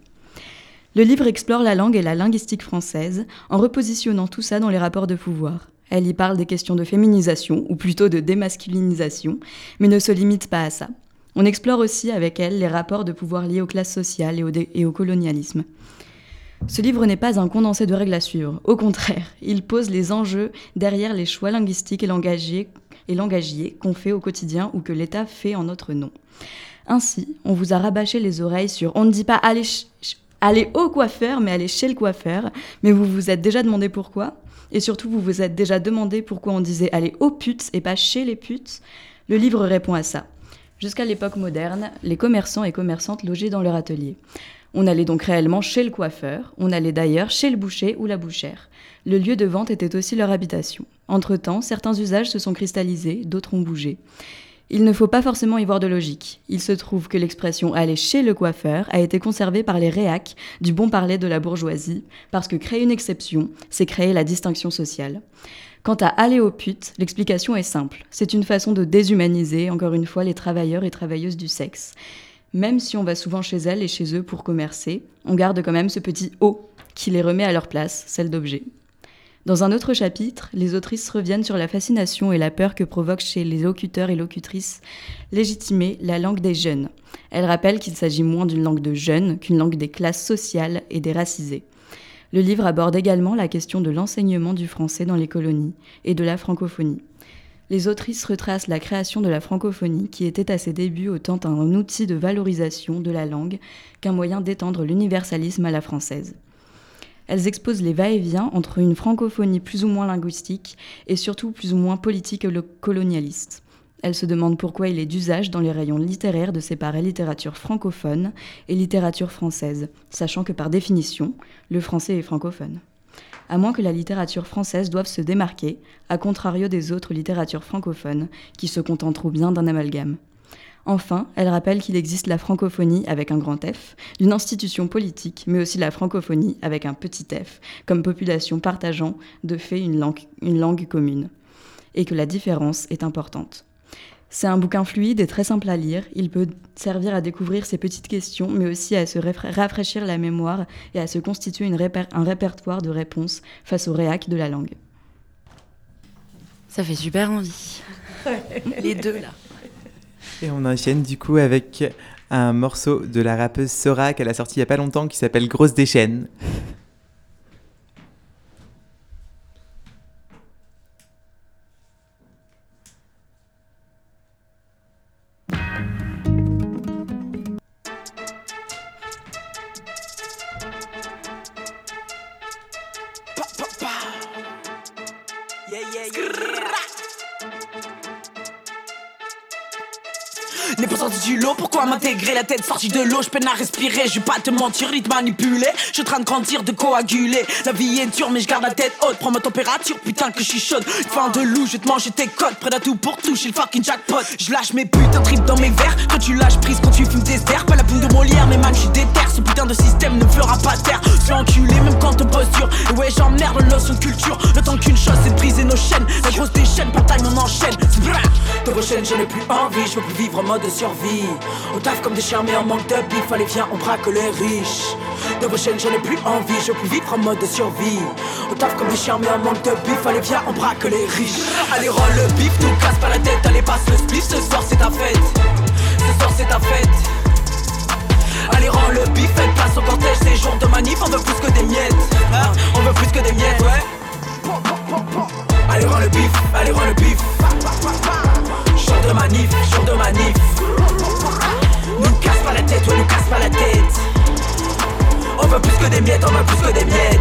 Le livre explore la langue et la linguistique française en repositionnant tout ça dans les rapports de pouvoir. Elle y parle des questions de féminisation, ou plutôt de démasculinisation, mais ne se limite pas à ça. On explore aussi avec elle les rapports de pouvoir liés aux classes sociales et au, dé- et au colonialisme. Ce livre n'est pas un condensé de règles à suivre. Au contraire, il pose les enjeux derrière les choix linguistiques et langagiers, et langagiers qu'on fait au quotidien ou que l'État fait en notre nom. Ainsi, on vous a rabâché les oreilles sur « on ne dit pas aller, ch- aller au coiffeur, mais aller chez le coiffeur », mais vous vous êtes déjà demandé pourquoi ? Et surtout, vous vous êtes déjà demandé pourquoi on disait « aller aux putes » et pas « chez les putes ». Le livre répond à ça. Jusqu'à l'époque moderne, les commerçants et commerçantes logeaient dans leur atelier. On allait donc réellement chez le coiffeur, on allait d'ailleurs chez le boucher ou la bouchère. Le lieu de vente était aussi leur habitation. Entre-temps, certains usages se sont cristallisés, d'autres ont bougé. Il ne faut pas forcément y voir de logique. Il se trouve que l'expression « aller chez le coiffeur » a été conservée par les réacs du bon parler de la bourgeoisie, parce que créer une exception, c'est créer la distinction sociale. Quant à « aller aux putes », l'explication est simple. C'est une façon de déshumaniser, encore une fois, les travailleurs et travailleuses du sexe. Même si on va souvent chez elles et chez eux pour commercer, on garde quand même ce petit « o » qui les remet à leur place, celle d'objet. Dans un autre chapitre, les autrices reviennent sur la fascination et la peur que provoque chez les locuteurs et locutrices légitimer la langue des jeunes. Elles rappellent qu'il s'agit moins d'une langue de jeunes qu'une langue des classes sociales et des racisés. Le livre aborde également la question de l'enseignement du français dans les colonies et de la francophonie. Les autrices retracent la création de la francophonie qui était à ses débuts autant un outil de valorisation de la langue qu'un moyen d'étendre l'universalisme à la française. Elles exposent les va-et-vient entre une francophonie plus ou moins linguistique et surtout plus ou moins politique et colonialiste. Elles se demandent pourquoi il est d'usage dans les rayons littéraires de séparer littérature francophone et littérature française, sachant que par définition, le français est francophone. À moins que la littérature française doive se démarquer, à contrario des autres littératures francophones, qui se contentent trop bien d'un amalgame. Enfin, elle rappelle qu'il existe la francophonie avec un grand F, d'une institution politique, mais aussi la francophonie avec un petit f, comme population partageant de fait une langue, une langue commune, et que la différence est importante. C'est un bouquin fluide et très simple à lire. Il peut servir à découvrir ces petites questions, mais aussi à se rafra- rafraîchir la mémoire et à se constituer une réper- un répertoire de réponses face au réac de la langue. Ça fait super envie. Les deux, là. Et on enchaîne du coup avec un morceau de la rappeuse Sora qu'elle a sorti il n'y a pas longtemps qui s'appelle Grosse Déchaîne. N'est pas sorti du lot, pourquoi m'intégrer la tête sortie de l'eau? Je peine à respirer, je vais pas te mentir ni te manipuler. Je suis en train de grandir, de coaguler. La vie est dure mais je garde la tête haute. Prends ma température, putain que je suis chaude. Fin de loup, je vais te manger tes côtes. Prêt à tout pour tout, j'suis le fucking jackpot. Je lâche mes putains de tripes dans mes verres. Quand tu lâches prise, quand tu fumes des stères. Pas la boule de Molière, mais man j'suis déter. Ce putain de système ne me fera pas taire. Je suis enculé même quand on bosse dur. Et ouais j'emmerde le notion de culture. Le temps qu'une chose c'est de briser nos chaînes. La grosse déchaîne, pas taille on enchaîne. De vos chaînes j'en ai plus envie. Je veux plus vivre en mode survie. On taffe comme des chiens mais en manque de bif. Allez viens on braque les riches. De vos chaînes j'en ai plus envie. Je veux plus vivre en mode survie. On taffe comme des chiens mais en manque de bif. Allez viens on braque les riches. Allez roll le bif, nous casse pas la tête. Allez passe le spliff, ce soir c'est ta fête. Ce soir c'est ta fête. Allez rends le bif, faites place au cortège. C'est jour de manif, on veut plus que des miettes hein. On veut plus que des miettes, ouais. Allez rends le bif, allez rends le bif. Jour de manif, jour de manif. Nous casse pas la tête, ouais nous casse pas la tête. On veut plus que des miettes, on veut plus que des miettes.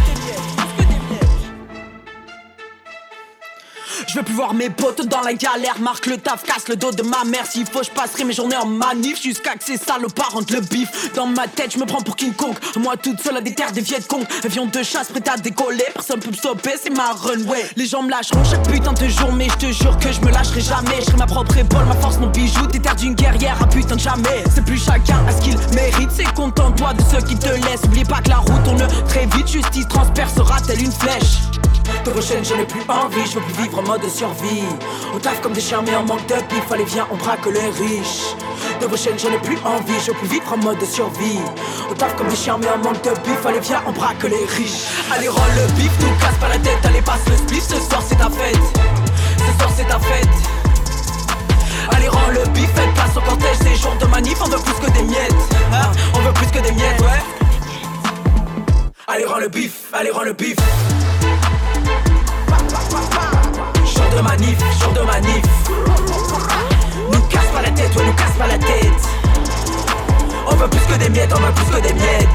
Je veux plus voir mes potes dans la galère. Marque le taf, casse le dos de ma mère. S'il faut je passerai mes journées en manif. Jusqu'à que ces salopards rentrent le bif. Dans ma tête je me prends pour King Kong. Moi toute seule à des terres des Vietcong. Avion de chasse prêt à décoller. Personne peut me stopper, c'est ma runway. Les gens me lâcheront chaque putain de jour. Mais je te jure que je me lâcherai jamais. Je serai ma propre épaule, ma force, mon bijou. T'es terre d'une guerrière, un putain de jamais. C'est plus chacun à ce qu'il mérite. C'est contente-toi de ceux qui te laissent. Oublie pas que la route tourne très vite. Justice transpercera telle une flèche. De vos chaînes j'en ai plus envie. Je veux plus vivre en mode survie. On taffe comme des chiens mais en manque de bif. Allez viens on braque les riches. De vos chaînes j'en ai plus envie. Je veux plus vivre en mode survie. On taffe comme des chiens mais en manque de bif. Allez viens on braque les riches. Allez roll le bif, nous casse pas la tête. Allez passe le spliff, ce soir c'est ta fête. Ce soir c'est ta fête. Allez rends le bif, faites place au cortège. C'est jour de manif, on veut plus que des miettes hein. On veut plus que des miettes, ouais. Allez rends le bif, allez rends le bif. Jour de manif, jour de manif. Nous casse pas la tête, ouais nous casse pas la tête. On veut plus que des miettes, on veut plus que des miettes.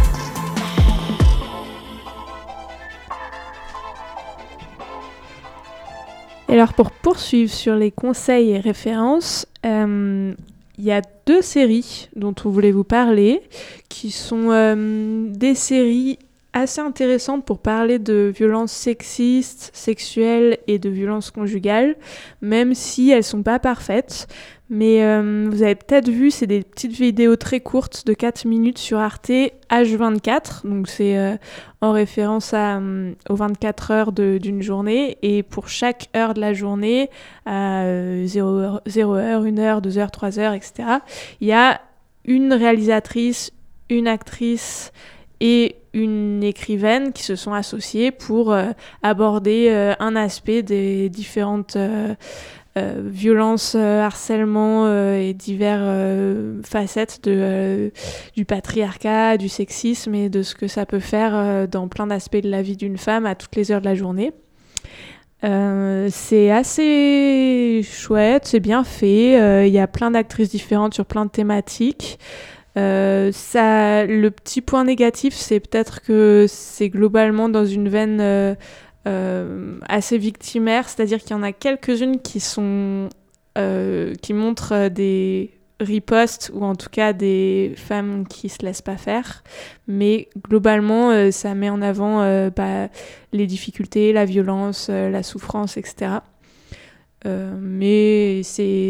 Et alors pour poursuivre sur les conseils et références, euh, il y a deux séries dont on voulait vous parler, qui sont euh, des séries assez intéressantes pour parler de violences sexistes, sexuelles et de violences conjugales, même si elles sont pas parfaites. Mais euh, vous avez peut-être vu, c'est des petites vidéos très courtes de quatre minutes sur Arte H vingt-quatre, donc c'est euh, en référence à, euh, aux vingt-quatre heures de, d'une journée, et pour chaque heure de la journée, à euh, zéro heure, une heure, deux heures, trois heures, et cetera, il y a une réalisatrice, une actrice et une écrivaine qui se sont associées pour euh, aborder euh, un aspect des différentes euh, euh, violences, euh, harcèlements euh, et diverses euh, facettes de, euh, du patriarcat, du sexisme et de ce que ça peut faire euh, dans plein d'aspects de la vie d'une femme à toutes les heures de la journée. Euh, c'est assez chouette, c'est bien fait, il euh, y a plein d'actrices différentes sur plein de thématiques. Euh, ça, le petit point négatif, c'est peut-être que c'est globalement dans une veine euh, euh, assez victimaire, c'est-à-dire qu'il y en a quelques-unes qui sont euh, qui montrent des ripostes ou en tout cas des femmes qui se laissent pas faire, mais globalement euh, ça met en avant euh, bah, les difficultés, la violence, euh, la souffrance, et cetera. Euh, mais c'est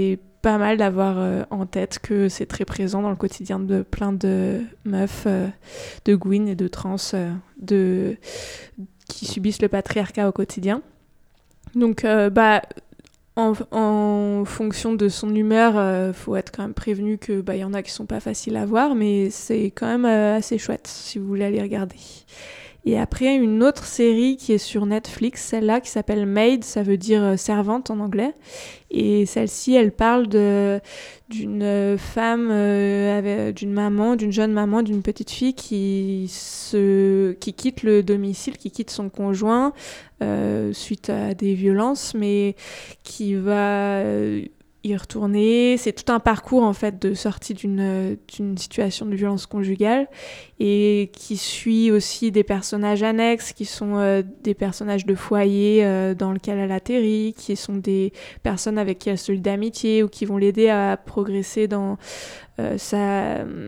pas mal d'avoir euh, en tête que c'est très présent dans le quotidien de plein de meufs, euh, de gouines et de trans euh, de... qui subissent le patriarcat au quotidien. Donc, euh, bah, en, en fonction de son humeur, il euh, faut être quand même prévenu qu'il bah, y en a qui sont pas faciles à voir, mais c'est quand même euh, assez chouette si vous voulez aller regarder. Et après, une autre série qui est sur Netflix, celle-là qui s'appelle Maid, ça veut dire euh, servante en anglais. Et celle-ci, elle parle de, d'une femme, euh, avec, d'une maman, d'une jeune maman, d'une petite fille qui, se, qui quitte le domicile, qui quitte son conjoint euh, suite à des violences, mais qui va... Euh, y retourner. C'est tout un parcours en fait de sortie d'une, d'une situation de violence conjugale et qui suit aussi des personnages annexes qui sont euh, des personnages de foyer euh, dans lequel elle atterrit, qui sont des personnes avec qui elle se lie d'amitié ou qui vont l'aider à progresser dans euh, sa euh,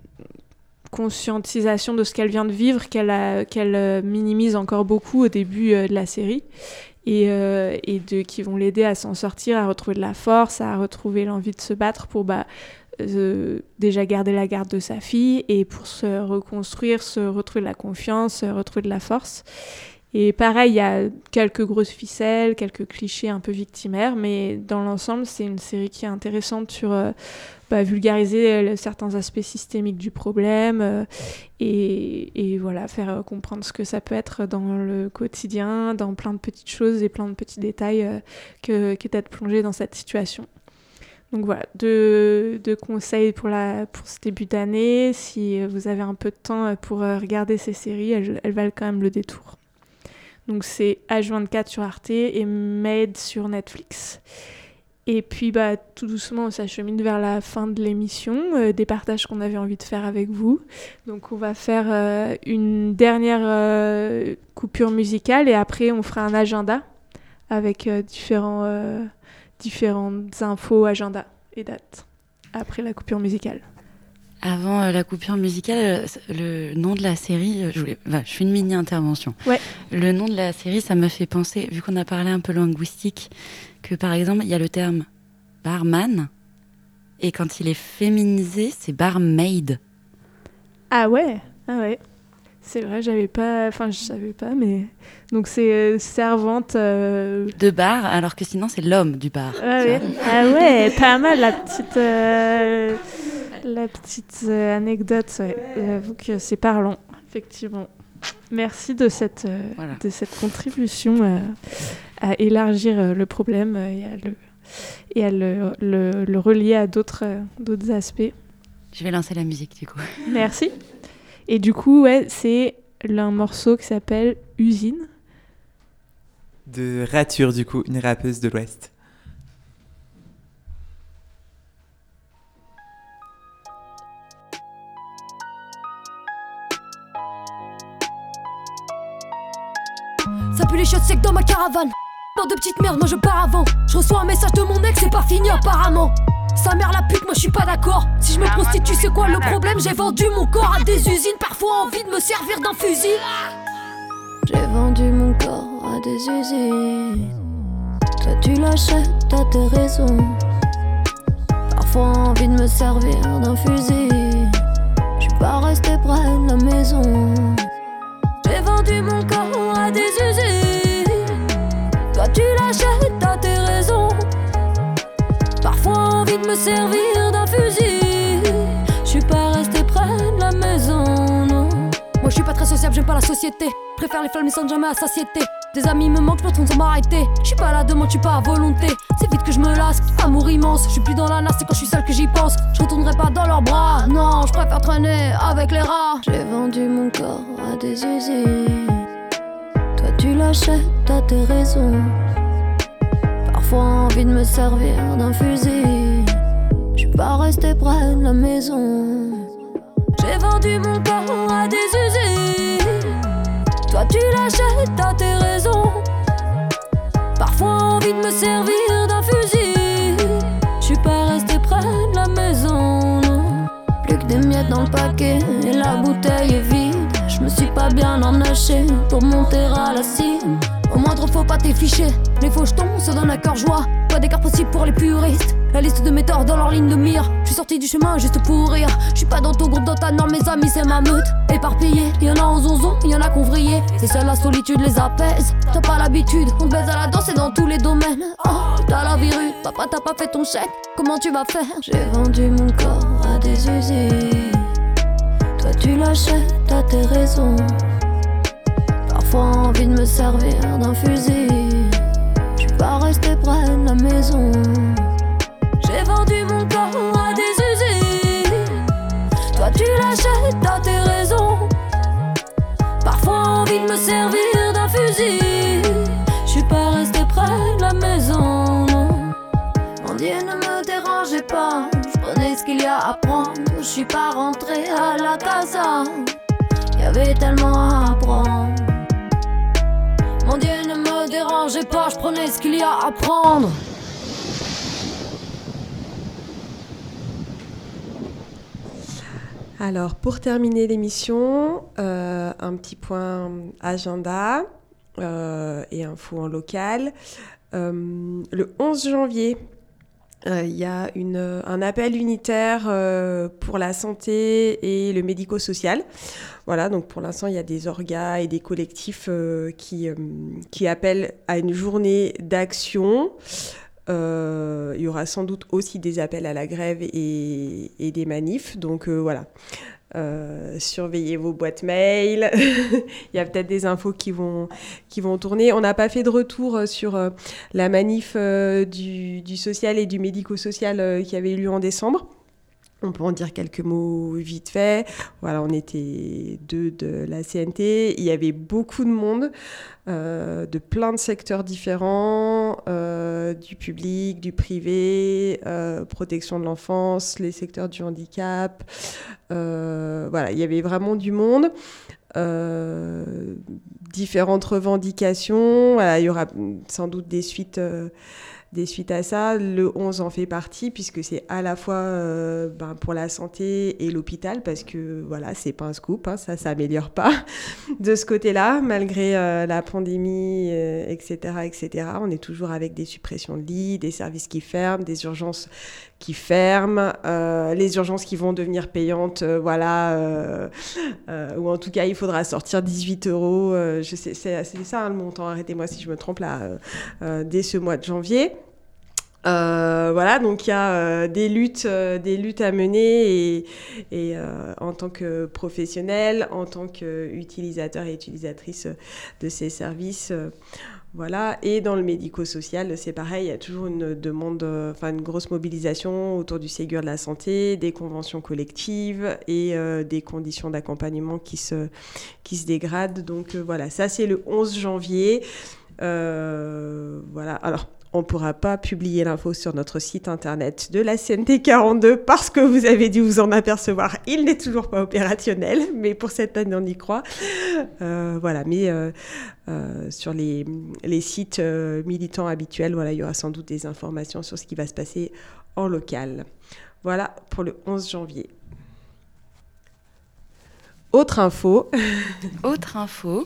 conscientisation de ce qu'elle vient de vivre, qu'elle, a, qu'elle euh, minimise encore beaucoup au début euh, de la série. Et, euh, et de, qui vont l'aider à s'en sortir, à retrouver de la force, à retrouver l'envie de se battre pour bah, euh, déjà garder la garde de sa fille et pour se reconstruire, se retrouver de la confiance, retrouver de la force. Et pareil, il y a quelques grosses ficelles, quelques clichés un peu victimaires, mais dans l'ensemble, c'est une série qui est intéressante sur euh, bah, vulgariser euh, certains aspects systémiques du problème euh, et, et voilà, faire euh, comprendre ce que ça peut être dans le quotidien, dans plein de petites choses et plein de petits détails euh, que, que d'être plongé dans cette situation. Donc voilà, deux, deux conseils pour, la, pour ce début d'année. Si vous avez un peu de temps pour regarder ces séries, elles, elles valent quand même le détour. Donc c'est H vingt-quatre sur Arte et Maid sur Netflix. Et puis bah, tout doucement, on s'achemine vers la fin de l'émission, euh, des partages qu'on avait envie de faire avec vous. Donc on va faire euh, une dernière euh, coupure musicale et après on fera un agenda avec euh, différents, euh, différentes infos, agenda et dates après la coupure musicale. Avant euh, la coupure musicale, le nom de la série, je, voulais, enfin, je fais une mini-intervention. Ouais. Le nom de la série, ça me fait penser, vu qu'on a parlé un peu linguistique, que par exemple, il y a le terme barman, et quand il est féminisé, c'est barmaid. Ah ouais, ah ouais. C'est vrai, j'avais pas, enfin je savais pas, mais donc c'est euh, servante euh... de bar, alors que sinon c'est l'homme du bar. Ah ouais, ah ouais, pas mal la petite. Euh... La petite euh, anecdote, ouais. J'avoue que c'est parlant, effectivement. Merci de cette, euh, voilà. de cette contribution euh, à élargir euh, le problème euh, et à, le, et à le, le, le relier à d'autres, euh, d'autres aspects. Je vais lancer la musique, du coup. Merci. Et du coup, ouais, c'est un morceau qui s'appelle Usine. De Rature, du coup, une rappeuse de l'Ouest. Ça pue les chiottes secs dans ma caravane. Dans de petites merdes, moi je pars avant. Je reçois un message de mon ex, c'est pas fini apparemment. Sa mère la pute, moi je suis pas d'accord. Si je me prostitue, c'est quoi le problème? J'ai vendu mon corps à des usines, parfois envie de me servir d'un fusil. J'ai vendu mon corps à des usines. Toi tu l'achètes, t'as tes raisons. Parfois envie de me servir d'un fusil. Je suis pas resté près de la maison. J'ai vendu mon corps à des usines. Toi tu l'achètes, t'as tes raisons. Parfois envie de me servir d'un fusil. Je suis pas resté près de la maison, non. Moi je suis pas très sociable, j'aime pas la société. Préfère les flammes mais sans jamais à satiété. Des amis me manquent, je me trompe sans m'arrêter. Je suis pas à la demande, je suis pas à volonté. C'est vite que je me lasse, amour immense. Je suis plus dans la nasse, c'est quand je suis seule que j'y pense. Je retournerai pas dans leurs bras, non, je préfère traîner avec les rats. J'ai vendu mon corps à des usines. Toi tu l'achètes, t'as tes raisons. Parfois envie de me servir d'un fusil. Je suis pas resté près de la maison. J'ai vendu mon corps à des usines. Toi tu l'achètes, t'as tes raisons. Parfois envie de me servir d'un fusil. Je suis pas resté près de la maison, non. Plus que des miettes dans le paquet et la bouteille est vide. Je me suis pas bien emnaché pour monter à la cime. Au moindre faux pas pas tes fichiers. Les faux jetons se donnent à cœur joie. Pas d'écart possible pour les puristes. La liste de mes torts dans leur ligne de mire. Je suis sorti du chemin juste pour rire. Je suis pas dans ton groupe, dans ta norme, mes amis c'est ma meute. Éparpillé, y'en a en zonzon, y'en a qu'on vrillé. Et seule la solitude les apaise. T'as pas l'habitude, on te baise à la danse et dans tous les domaines. Oh, t'as la virus, papa t'as pas fait ton chèque. Comment tu vas faire? J'ai vendu mon corps à des usines. Toi tu l'achètes, t'as tes raisons. Parfois envie de me servir d'un fusil. J'suis pas resté près de la maison. J'ai vendu mon corps à des usines. Toi tu l'achètes, t'as tes raisons. Parfois envie de me servir d'un fusil. J'suis pas resté près de la maison, non. Mon Dieu ne me dérangez pas. J'prenais ce qu'il y a à prendre. J'suis pas rentré à la casa. Y'avait tellement à apprendre. Mon Dieu ne me dérangez pas. J'prenais ce qu'il y a à prendre. Alors, pour terminer l'émission, euh, un petit point agenda euh, et info en local. Euh, le onze janvier, il euh, y a une, un appel unitaire euh, pour la santé et le médico-social. Voilà, donc pour l'instant, il y a des orgas et des collectifs euh, qui, euh, qui appellent à une journée d'action. Euh, il y aura sans doute aussi des appels à la grève et, et des manifs. Donc euh, voilà, euh, surveillez vos boîtes mail. Il y a peut-être des infos qui vont, qui vont tourner. On n'a pas fait de retour sur euh, la manif euh, du, du social et du médico-social euh, qui avait eu lieu en décembre. On peut en dire quelques mots vite fait. Voilà, on était deux de la C N T. Il y avait beaucoup de monde, euh, de plein de secteurs différents, euh, du public, du privé, euh, protection de l'enfance, les secteurs du handicap. Euh, voilà, il y avait vraiment du monde. Euh, différentes revendications. Voilà, il y aura sans doute des suites... Euh, Des suites à ça, le onze en fait partie puisque c'est à la fois euh, ben, pour la santé et l'hôpital parce que voilà, c'est pas un scoop, hein, ça s'améliore pas de ce côté-là malgré euh, la pandémie, euh, et cetera, et cetera. On est toujours avec des suppressions de lits, des services qui ferment, des urgences qui ferment, euh, les urgences qui vont devenir payantes, euh, voilà, euh, euh, ou en tout cas il faudra sortir dix-huit euros. Euh, je sais, c'est, c'est ça hein, le montant. Arrêtez-moi si je me trompe là, euh, euh, dès ce mois de janvier. Euh, voilà, donc il y a euh, des luttes, euh, des luttes à mener et, et euh, en tant que professionnel, en tant qu'utilisateur et utilisatrice de ces services, euh, voilà. Et dans le médico-social, c'est pareil, il y a toujours une demande, enfin une grosse mobilisation autour du Ségur de la santé, des conventions collectives et euh, des conditions d'accompagnement qui se qui se dégradent. Donc euh, voilà, ça c'est le onze janvier. Euh, voilà, alors. On ne pourra pas publier l'info sur notre site internet de la C N T quarante-deux parce que vous avez dû vous en apercevoir. Il n'est toujours pas opérationnel, mais pour cette année, on y croit. Euh, voilà, mais euh, euh, sur les, les sites euh, militants habituels, voilà, il y aura sans doute des informations sur ce qui va se passer en local. Voilà pour le onze janvier. Autre info. Autre info.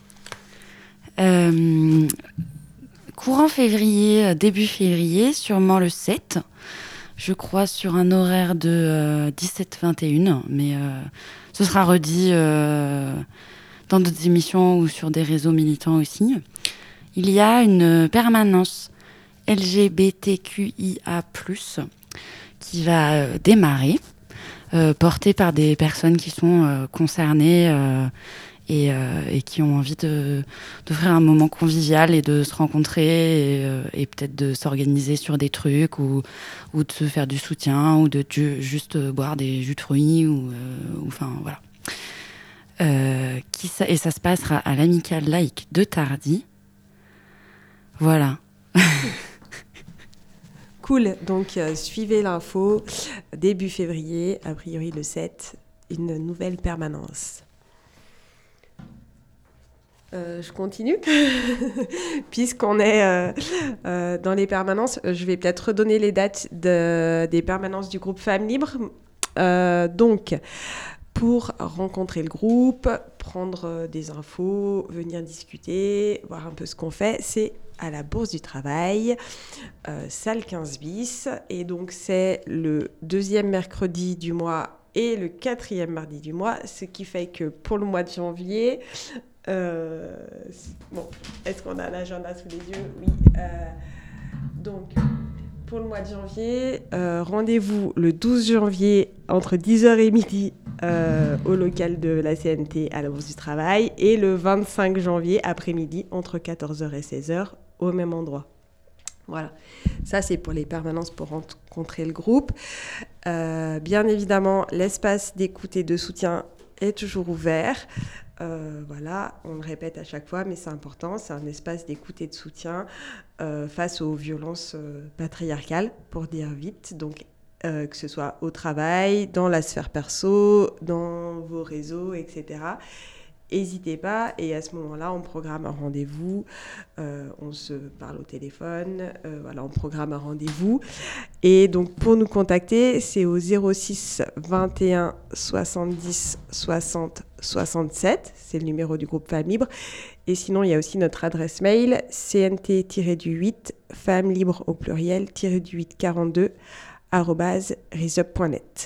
Euh... Courant février, début février, sûrement le sept, je crois sur un horaire de euh, dix-sept vingt et une, mais euh, ce sera redit euh, dans d'autres émissions ou sur des réseaux militants aussi. Il y a une permanence L G B T Q I A plus, qui va euh, démarrer, euh, portée par des personnes qui sont euh, concernées euh, Et, euh, et qui ont envie de, d'offrir un moment convivial et de se rencontrer et, euh, et peut-être de s'organiser sur des trucs ou, ou de se faire du soutien ou de ju- juste boire des jus de fruits ou, euh, ou enfin voilà. Euh, qui ça, et ça se passera à l'Amicale laïque de Tardy. Voilà. Cool, donc euh, suivez l'info, début février, a priori le sept, une nouvelle permanence. Euh, je continue, puisqu'on est euh, euh, dans les permanences. Je vais peut-être redonner les dates de, des permanences du groupe Femmes Libres. Euh, donc, pour rencontrer le groupe, prendre des infos, venir discuter, voir un peu ce qu'on fait. C'est à la Bourse du Travail, euh, salle quinze bis. Et donc, c'est le deuxième mercredi du mois et le quatrième mardi du mois, ce qui fait que pour le mois de janvier... Euh, bon, est-ce qu'on a l'agenda sous les yeux ? Oui. Euh, donc... Pour le mois de janvier, euh, rendez-vous le douze janvier entre dix heures et midi euh, au local de la C N T à la Bourse du Travail et le vingt-cinq janvier après-midi entre quatorze heures et seize heures au même endroit. Voilà, ça c'est pour les permanences pour rencontrer le groupe. Euh, bien évidemment, l'espace d'écoute et de soutien est toujours ouvert. Euh, voilà, on le répète à chaque fois, mais c'est important, c'est un espace d'écoute et de soutien euh, face aux violences euh, patriarcales, pour dire vite, donc euh, que ce soit au travail, dans la sphère perso, dans vos réseaux, et cetera. N'hésitez pas, et à ce moment-là, on programme un rendez-vous, euh, on se parle au téléphone, euh, voilà, on programme un rendez-vous. Et donc, pour nous contacter, c'est au zéro six vingt et un soixante-dix soixante soixante-sept, c'est le numéro du groupe Femmes Libres. Et sinon, il y a aussi notre adresse mail, c n t huit, femmes libres au pluriel, du huit quarante-deux, arobase risup point net.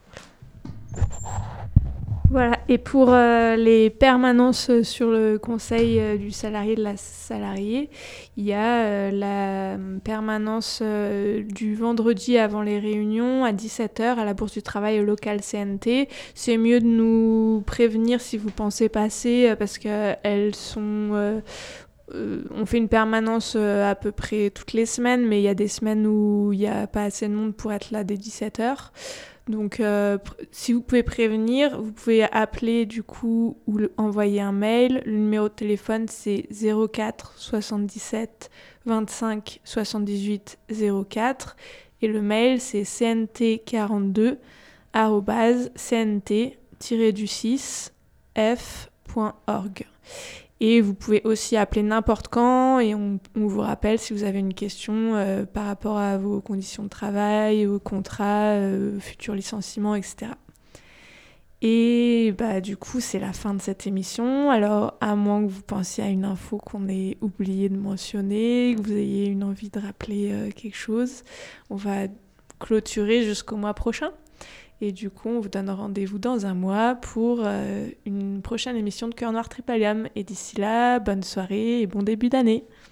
Voilà, et pour euh, les permanences sur le conseil euh, du salarié de la salariée, il y a euh, la permanence euh, du vendredi avant les réunions à dix-sept heures à la Bourse du Travail au local C N T. C'est mieux de nous prévenir si vous pensez passer euh, parce qu'elles sont... Euh, Euh, on fait une permanence euh, à peu près toutes les semaines, mais il y a des semaines où il n'y a pas assez de monde pour être là dès dix-sept heures. Donc, euh, pr- si vous pouvez prévenir, vous pouvez appeler du coup ou le- envoyer un mail. Le numéro de téléphone, c'est zéro quatre soixante-dix-sept vingt-cinq soixante-dix-huit zéro quatre. Et le mail, c'est c n t quarante-deux arobase c n t six f point org. Et vous pouvez aussi appeler n'importe quand et on, on vous rappelle si vous avez une question euh, par rapport à vos conditions de travail, au contrat, euh, futur licenciement, et cetera. Et bah, du coup, c'est la fin de cette émission. Alors, à moins que vous pensiez à une info qu'on ait oublié de mentionner, que vous ayez une envie de rappeler euh, quelque chose, on va clôturer jusqu'au mois prochain. Et du coup, on vous donne rendez-vous dans un mois pour euh, une prochaine émission de Cœur Noir Tripalium. Et d'ici là, bonne soirée et bon début d'année.